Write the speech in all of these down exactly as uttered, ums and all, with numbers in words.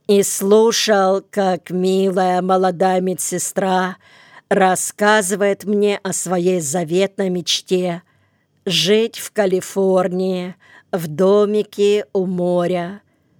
и слушал, как милая молодая медсестра рассказывает мне о своей заветной мечте — жить в Калифорнии, в домике у моря.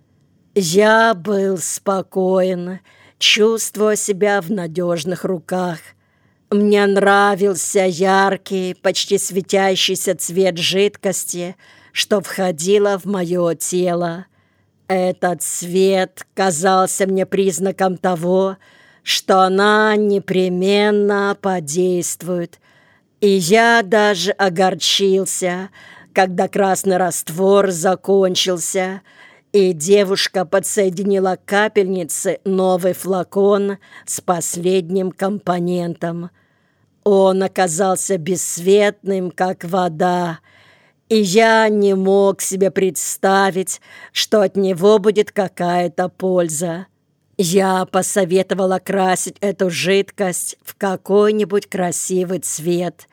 Я был спокоен, чувствуя себя в надежных руках. Мне нравился яркий, почти светящийся цвет жидкости, что входило в мое тело. Этот цвет казался мне признаком того, что она непременно подействует. И я даже огорчился, когда красный раствор закончился, и девушка подсоединила к капельнице новый флакон с последним компонентом. Он оказался бесцветным, как вода, и я не мог себе представить, что от него будет какая-то польза. Я посоветовал окрасить эту жидкость в какой-нибудь красивый цвет,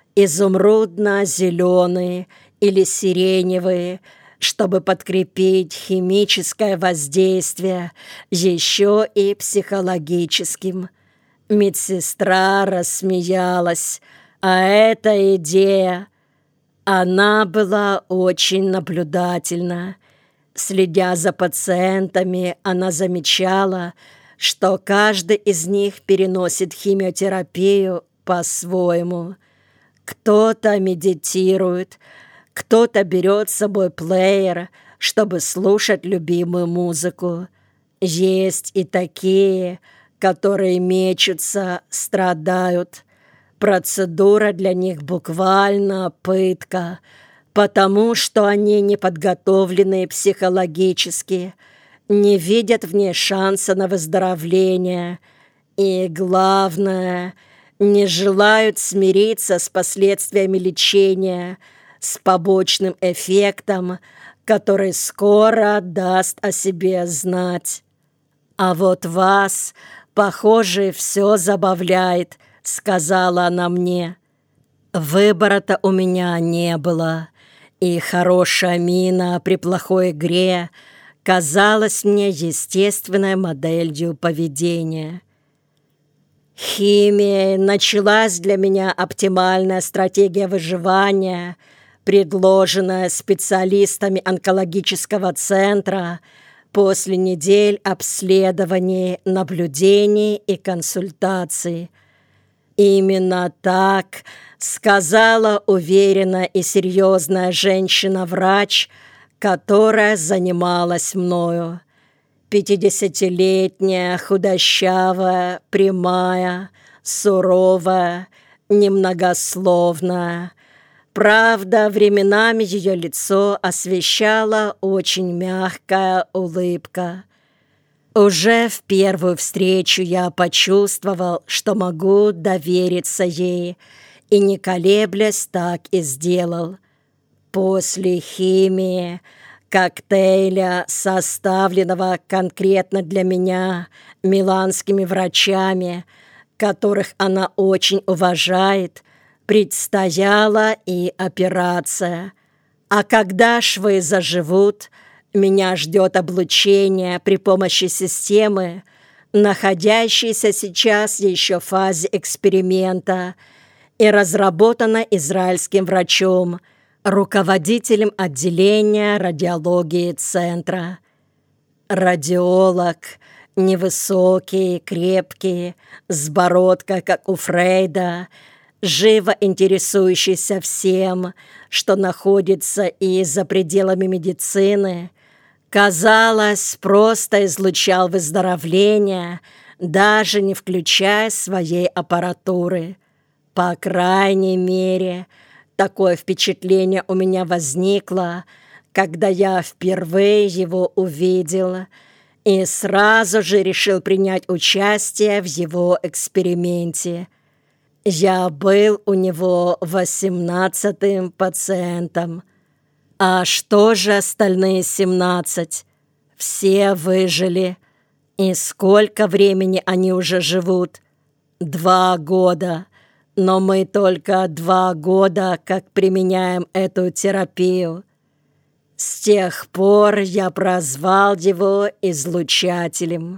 изумрудно-зеленый или сиреневый, чтобы подкрепить химическое воздействие еще и психологическим. Медсестра рассмеялась, а эта идея... Она была очень наблюдательна. Следя за пациентами, она замечала, что каждый из них переносит химиотерапию по-своему. Кто-то медитирует, кто-то берет с собой плеер, чтобы слушать любимую музыку. Есть и такие, которые мечутся, страдают. Процедура для них буквально пытка, потому что они не подготовлены психологически, не видят в ней шанса на выздоровление и, главное, не желают смириться с последствиями лечения, с побочным эффектом, который скоро даст о себе знать. А вот вас, похоже, все забавляет, — сказала она мне. Выбора-то у меня не было, и хорошая мина при плохой игре казалась мне естественной моделью поведения. Химией началась для меня оптимальная стратегия выживания, предложенная специалистами онкологического центра после недель обследований, наблюдений и консультаций. Именно так сказала уверенная и серьезная женщина-врач, которая занималась мною. Пятидесятилетняя, худощавая, прямая, суровая, немногословная. Правда, временами ее лицо освещала очень мягкая улыбка. Уже в первую встречу я почувствовал, что могу довериться ей, и, не колеблясь, так и сделал. После химии, коктейля, составленного конкретно для меня миланскими врачами, которых она очень уважает, предстояла и операция. А когда швы заживут, меня ждет облучение при помощи системы, находящейся сейчас еще в фазе эксперимента и разработана израильским врачом, руководителем отделения радиологии центра. Радиолог, невысокий, крепкий, с бородкой, как у Фрейда, живо интересующийся всем, что находится и за пределами медицины, казалось, просто излучал выздоровление, даже не включая своей аппаратуры. По крайней мере, такое впечатление у меня возникло, когда я впервые его увидел и сразу же решил принять участие в его эксперименте. Я был у него восемнадцатым пациентом. А что же остальные семнадцать? Все выжили. И сколько времени они уже живут? Два года. Но мы только два года как применяем эту терапию. С тех пор я прозвал его излучателем.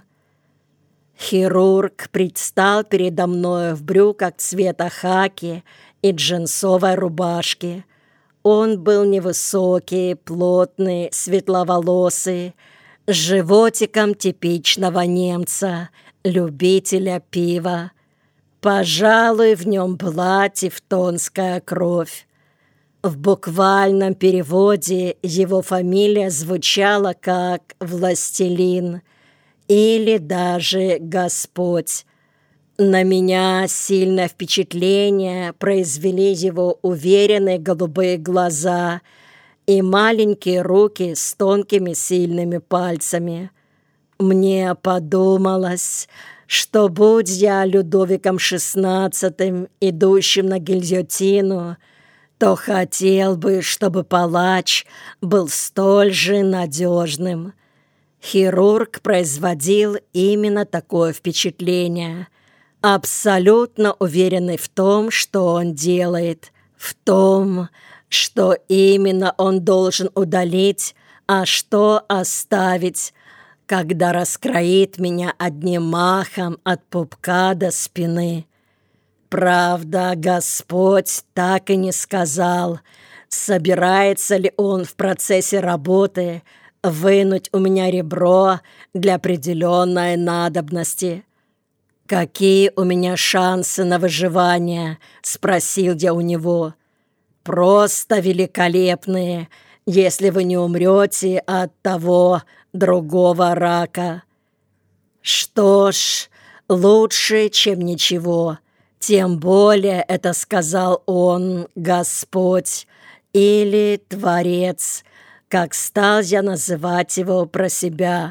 Хирург предстал передо мною в брюках цвета хаки и джинсовой рубашке. Он был невысокий, плотный, светловолосый, с животиком типичного немца, любителя пива. Пожалуй, в нем была тевтонская кровь. В буквальном переводе его фамилия звучала как «Властелин» или даже «Господь». На меня сильное впечатление произвели его уверенные голубые глаза и маленькие руки с тонкими сильными пальцами. Мне подумалось, что будь я Людовиком шестнадцатым, идущим на гильотину, то хотел бы, чтобы палач был столь же надежным. Хирург производил именно такое впечатление, абсолютно уверенный в том, что он делает, в том, что именно он должен удалить, а что оставить, когда раскроит меня одним махом от пупка до спины. Правда, Господь так и не сказал, собирается ли он в процессе работы вынуть у меня ребро для определенной надобности. «Какие у меня шансы на выживание?» — спросил я у него. «Просто великолепные, если вы не умрете от того другого рака». «Что ж, лучше, чем ничего. Тем более это сказал он, Господь, или Творец, как стал я называть его про себя».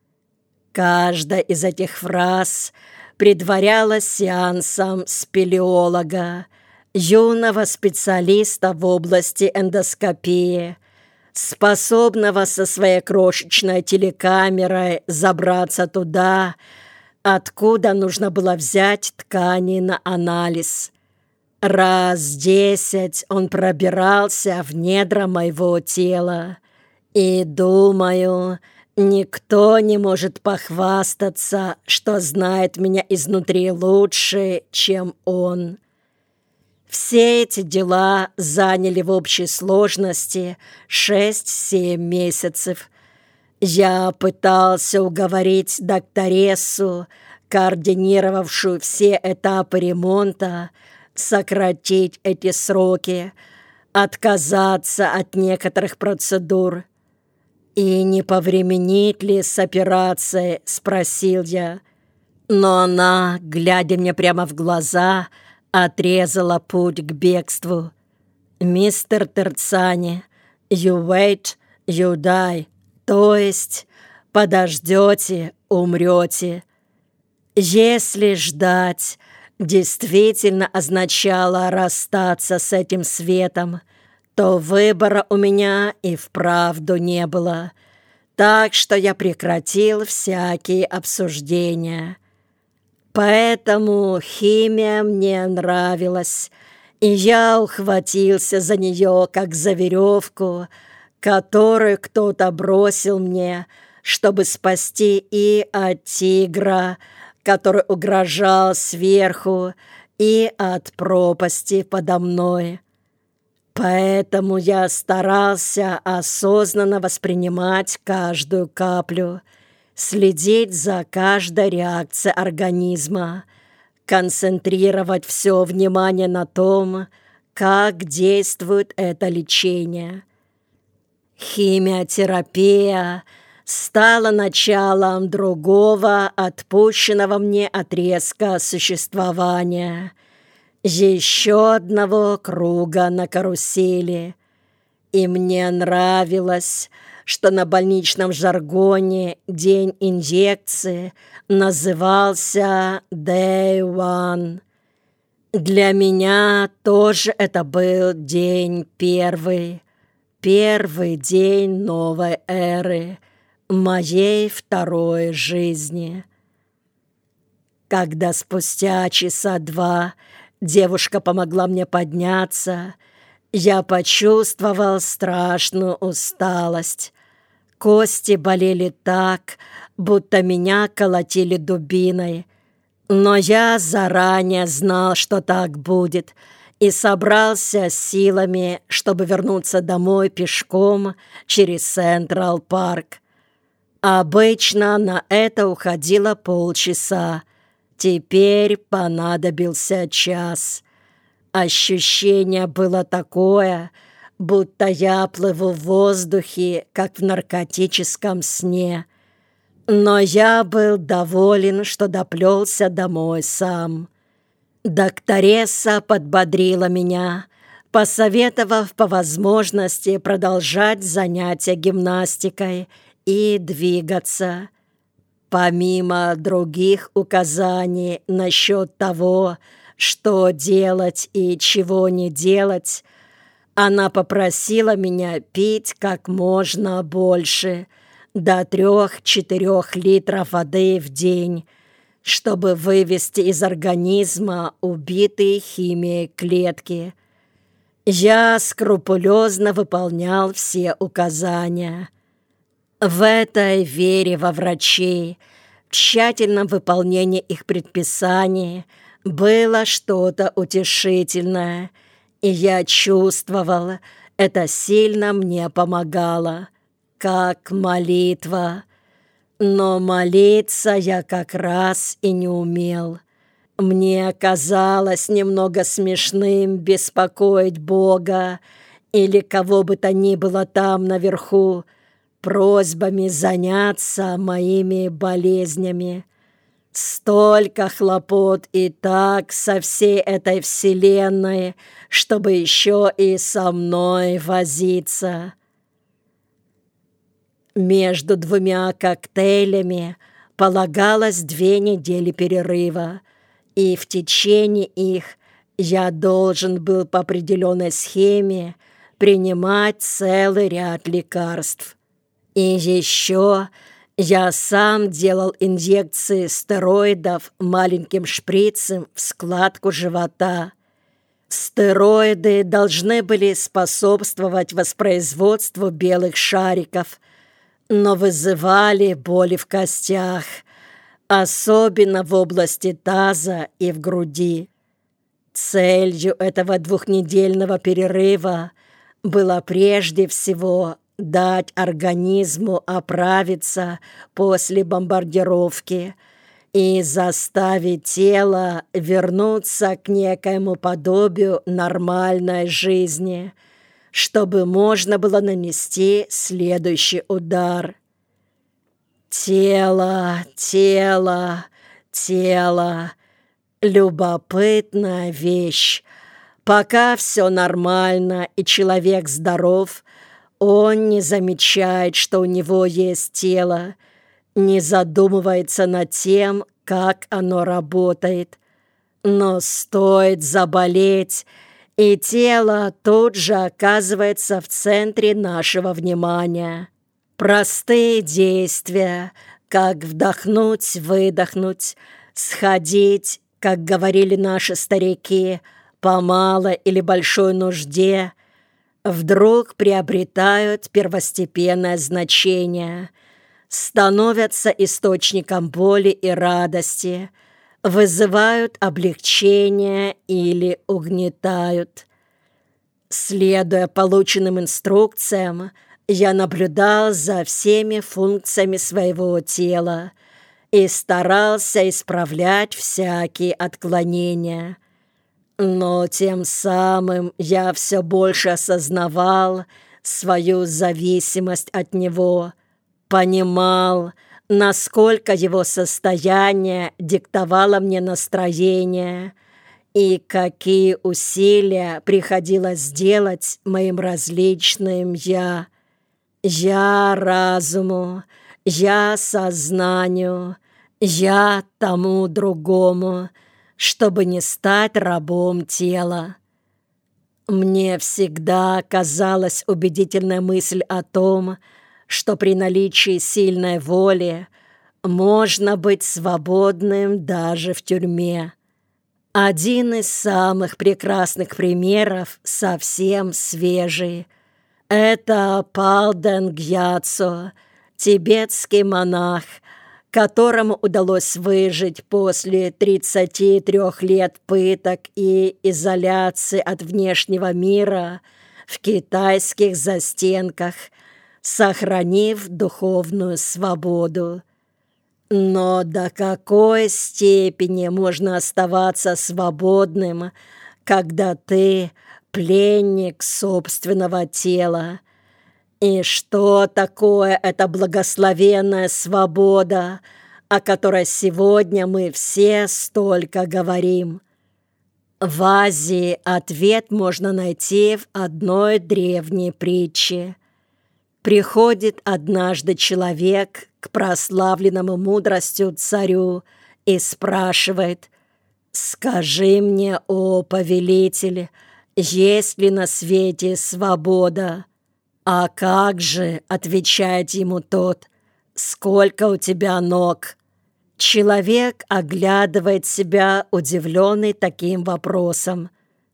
Каждая из этих фраз предварялась сеансом спелеолога, юного специалиста в области эндоскопии, способного со своей крошечной телекамерой забраться туда, откуда нужно было взять ткани на анализ. Раз десять он пробирался в недра моего тела, и, думаю, никто не может похвастаться, что знает меня изнутри лучше, чем он. Все эти дела заняли в общей сложности шесть-семь месяцев. Я пытался уговорить докторессу, координировавшую все этапы ремонта, сократить эти сроки, отказаться от некоторых процедур. «И не повременит ли с операцией?» — спросил я. Но она, глядя мне прямо в глаза, отрезала путь к бегству. «Мистер Терцани, you wait, you die», то есть подождете, умрете. Если ждать действительно означало расстаться с этим светом, то выбора у меня и вправду не было, так что я прекратил всякие обсуждения. Поэтому химия мне нравилась, и я ухватился за нее, как за веревку, которую кто-то бросил мне, чтобы спасти и от тигра, который угрожал сверху, и от пропасти подо мной. Поэтому я старался осознанно воспринимать каждую каплю, следить за каждой реакцией организма, концентрировать все внимание на том, как действует это лечение. Химиотерапия стала началом другого отпущенного мне отрезка существования, еще одного круга на карусели. И мне нравилось, что на больничном жаргоне день инъекции назывался Day One. Для меня тоже это был день первый, первый день новой эры, моей второй жизни. Когда спустя часа два девушка помогла мне подняться, Я почувствовал страшную усталость. Кости болели так, будто меня колотили дубиной. Но я заранее знал, что так будет, и собрался с силами, чтобы вернуться домой пешком через Централ Парк. Обычно на это уходило полчаса. Теперь понадобился час. Ощущение было такое, будто я плыву в воздухе, как в наркотическом сне. Но я был доволен, что доплелся домой сам. Докторесса подбодрила меня, посоветовав по возможности продолжать занятия гимнастикой и двигаться. Помимо других указаний насчет того, что делать и чего не делать, она попросила меня пить как можно больше, до трех-четырех литров воды в день, чтобы вывести из организма убитые химией клетки. Я скрупулезно выполнял все указания. В этой вере во врачей, в тщательном выполнении их предписаний было что-то утешительное, и я чувствовал, это сильно мне помогало, как молитва. Но молиться я как раз и не умел. Мне казалось немного смешным беспокоить Бога или кого бы то ни было там наверху просьбами заняться моими болезнями. Столько хлопот и так со всей этой вселенной, чтобы еще и со мной возиться. Между двумя коктейлями полагалось две недели перерыва, и в течение их я должен был по определенной схеме принимать целый ряд лекарств. И еще я сам делал инъекции стероидов маленьким шприцем в складку живота. Стероиды должны были способствовать воспроизводству белых шариков, но вызывали боли в костях, особенно в области таза и в груди. Целью этого двухнедельного перерыва было прежде всего дать организму оправиться после бомбардировки и заставить тело вернуться к некоему подобию нормальной жизни, чтобы можно было нанести следующий удар. Тело, тело, тело. Любопытная вещь. Пока все нормально и человек здоров, он не замечает, что у него есть тело, не задумывается над тем, как оно работает. Но стоит заболеть, и тело тут же оказывается в центре нашего внимания. Простые действия, как вдохнуть, выдохнуть, сходить, как говорили наши старики, по малой или большой нужде, вдруг приобретают первостепенное значение, становятся источником боли и радости, вызывают облегчение или угнетают. Следуя полученным инструкциям, я наблюдал за всеми функциями своего тела и старался исправлять всякие отклонения. Но тем самым я все больше осознавал свою зависимость от него, понимал, насколько его состояние диктовало мне настроение и какие усилия приходилось сделать моим различным «я». Я разуму, я сознанию, я тому другому, чтобы не стать рабом тела. Мне всегда казалась убедительная мысль о том, что при наличии сильной воли можно быть свободным даже в тюрьме. Один из самых прекрасных примеров совсем свежий. Это Палден Гьяцо, тибетский монах, которому удалось выжить после тридцати трёх лет пыток и изоляции от внешнего мира в китайских застенках, сохранив духовную свободу. Но до какой степени можно оставаться свободным, когда ты пленник собственного тела? И что такое эта благословенная свобода, о которой сегодня мы все столько говорим? В Азии ответ можно найти в одной древней притче. Приходит однажды человек к прославленному мудростью царю и спрашивает: «Скажи мне, о повелитель, есть ли на свете свобода?» «А как же?» — отвечает ему тот. «Сколько у тебя ног?» Человек оглядывает себя, удивленный таким вопросом.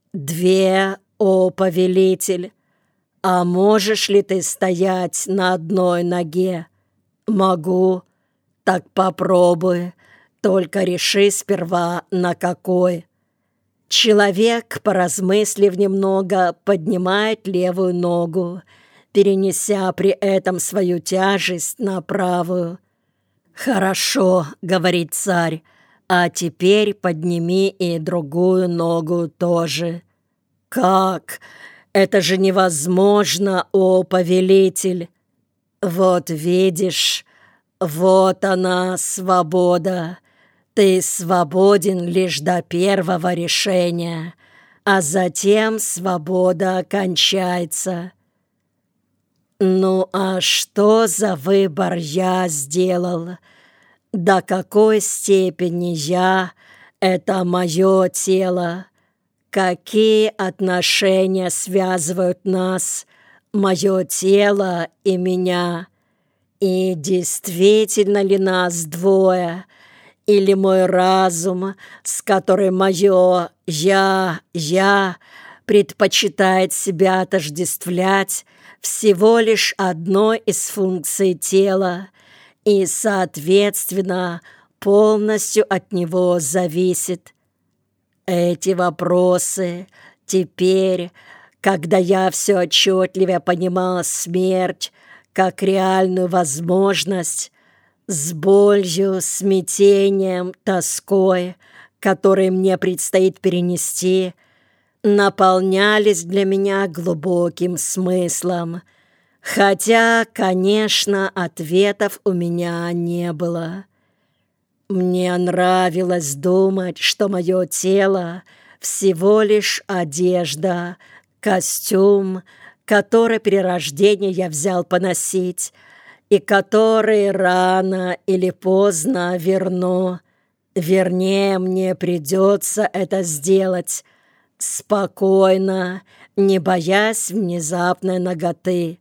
«Две, о повелитель». «А можешь ли ты стоять на одной ноге?» «Могу». «Так попробуй, только реши сперва, на какой». Человек, поразмыслив немного, поднимает левую ногу, перенеся при этом свою тяжесть на правую. «Хорошо», — говорит царь, — «а теперь подними и другую ногу тоже». «Как? Это же невозможно, о повелитель!» «Вот видишь, вот она, свобода. Ты свободен лишь до первого решения, а затем свобода кончается». Ну а что за выбор я сделал? До какой степени я — это мое тело? Какие отношения связывают нас, мое тело и меня? И действительно ли нас двое? Или мой разум, с которым мое «я», «я» предпочитает себя отождествлять, всего лишь одной из функций тела и, соответственно, полностью от него зависит? Эти вопросы теперь, когда я все отчетливее понимал смерть как реальную возможность, с болью, смятением, тоской, которые мне предстоит перенести, наполнялись для меня глубоким смыслом, хотя, конечно, ответов у меня не было. Мне нравилось думать, что мое тело всего лишь одежда, костюм, который при рождении я взял поносить, и который рано или поздно верну. Вернее, мне придется это сделать спокойно, не боясь внезапной наготы.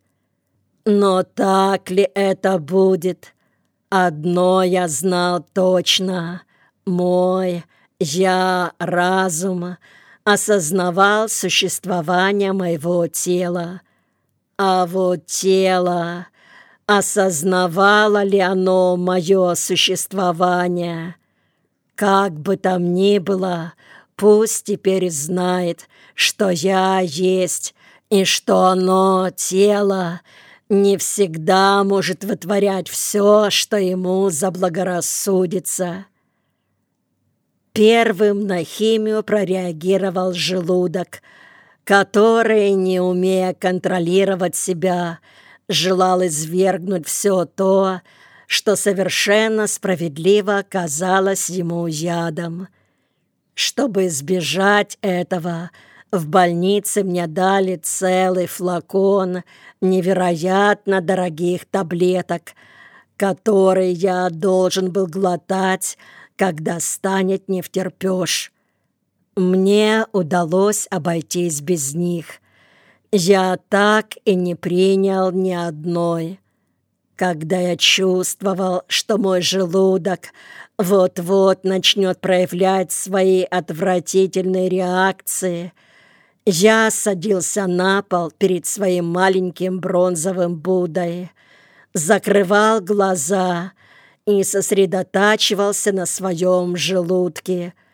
Но так ли это будет? Одно я знал точно. Мой я разум осознавал существование моего тела. А вот тело, осознавало ли оно мое существование? Как бы там ни было, пусть теперь знает, что я есть, и что оно, тело, не всегда может вытворять все, что ему заблагорассудится. Первым на химию прореагировал желудок, который, не умея контролировать себя, желал извергнуть все то, что совершенно справедливо казалось ему ядом. Чтобы избежать этого, в больнице мне дали целый флакон невероятно дорогих таблеток, которые я должен был глотать, когда станет невтерпеж. Мне удалось обойтись без них. Я так и не принял ни одной. Когда я чувствовал, что мой желудок вот-вот начнет проявлять свои отвратительные реакции, я садился на пол перед своим маленьким бронзовым Буддой, закрывал глаза и сосредотачивался на своем желудке,